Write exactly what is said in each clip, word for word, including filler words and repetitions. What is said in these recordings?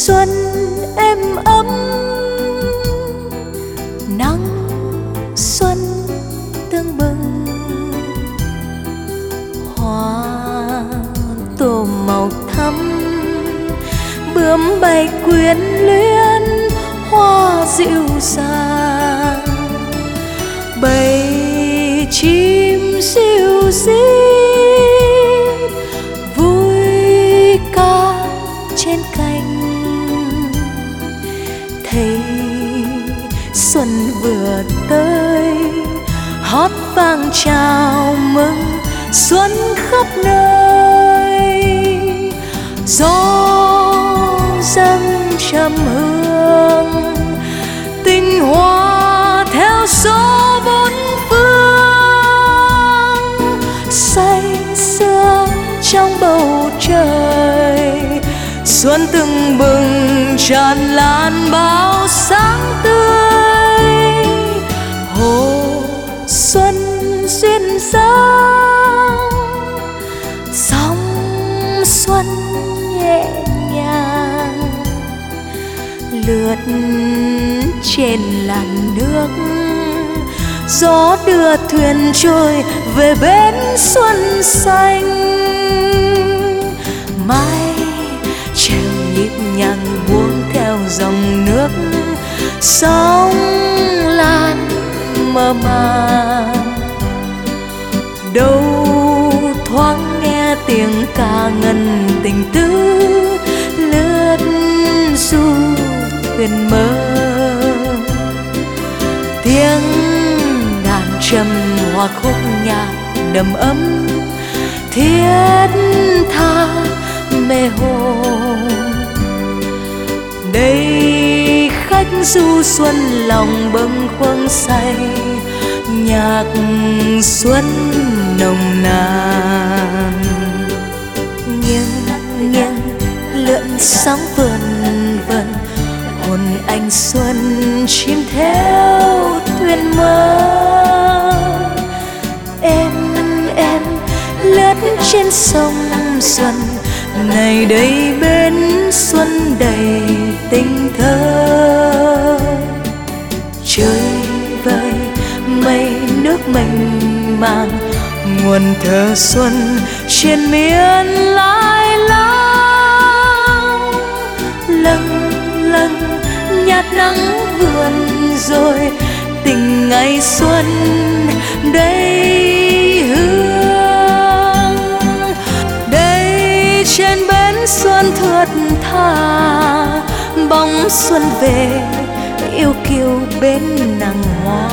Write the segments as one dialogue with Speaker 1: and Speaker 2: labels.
Speaker 1: xuân êm ấm, nắng xuân tưng bừng, hoa tô màu thắm, bướm bay quyến luyến hoa dịu dàng, bầy chim ríu rít vui ca trên cành. Thấy xuân vừa tới, hót vang chào mừng xuân khắp nơi. Gió dâng trầm hương, tình hoa theo gió bốn phương, say sưa trong bầu trời. Xuân tưng bừng tràn lan bao sáng tươi, hồ xuân duyên dáng, sóng xuân nhẹ nhàng lướt trên làn nước. Gió đưa thuyền trôi về bến xuân xanh, mai treo nhịp nhàng buông theo dòng nước. Sóng lan mơ màng, đâu thoáng nghe tiếng ca ngân tình tứ lướt du thuyền mơ. Tiếng đàn trầm hòa khúc nhạc đầm ấm, thiết tha mê hồn. Đây khách du xuân lòng bâng khuâng say, nhạc xuân nồng nàn. Nghiêng nghiêng lượn sóng vườn vần, hồn anh xuân chim theo thuyền mơ. Em em lướt trên sông xuân, ngày đây bên xuân đầy tình thơ. Trời vơi mây nước mênh mang, nguồn thơ xuân triền miên lai láng. Lâng lâng nhạt nắng vườn rồi, tình ngày xuân đầy hương. Đây trên bến xuân thướt tha, bóng xuân về yêu kiều bên nàng hoa.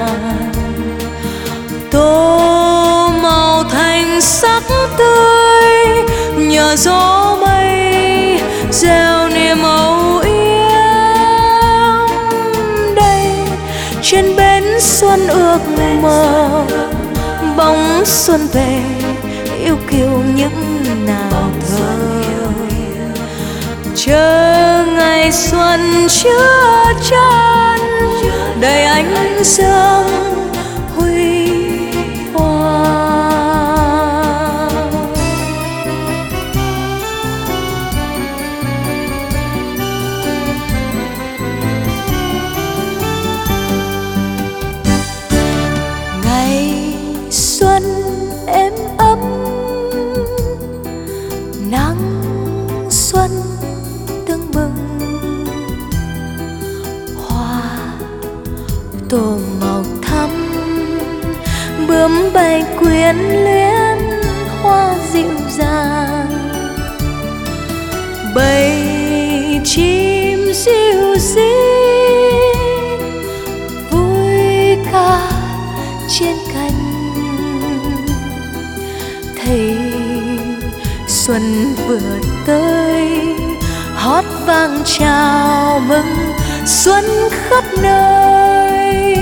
Speaker 1: Tô màu thành sắc tươi, nhờ gió mây gieo niềm âu yếm. Đây trên bến xuân ước mơ, bóng xuân về yêu kiều những nàng thơ. Chờ ngày xuân chứa chan, đầy ánh dương huy hoàng. Ngày xuân êm ấm, nắng xuân tưng bừng, hoa tô màu thắm, bướm bay quyến luyến hoa dịu dàng, bầy chim ríu rít vui ca trên cành. Thấy xuân vừa tới, hót vang chào mừng xuân khắp nơi.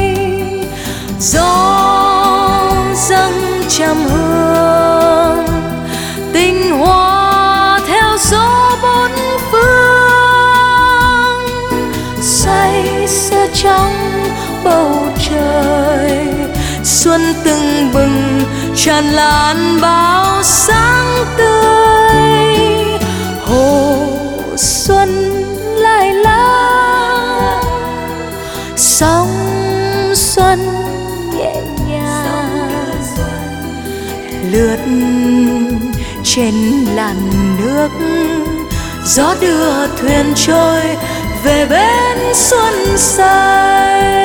Speaker 1: Gió dâng trầm hương, tình hoa theo gió bốn phương, say sưa trong bầu trời. Xuân tưng bừng tràn lan bao sáng tươi, hồ xuân nước, gió đưa thuyền trôi về bên xuân say.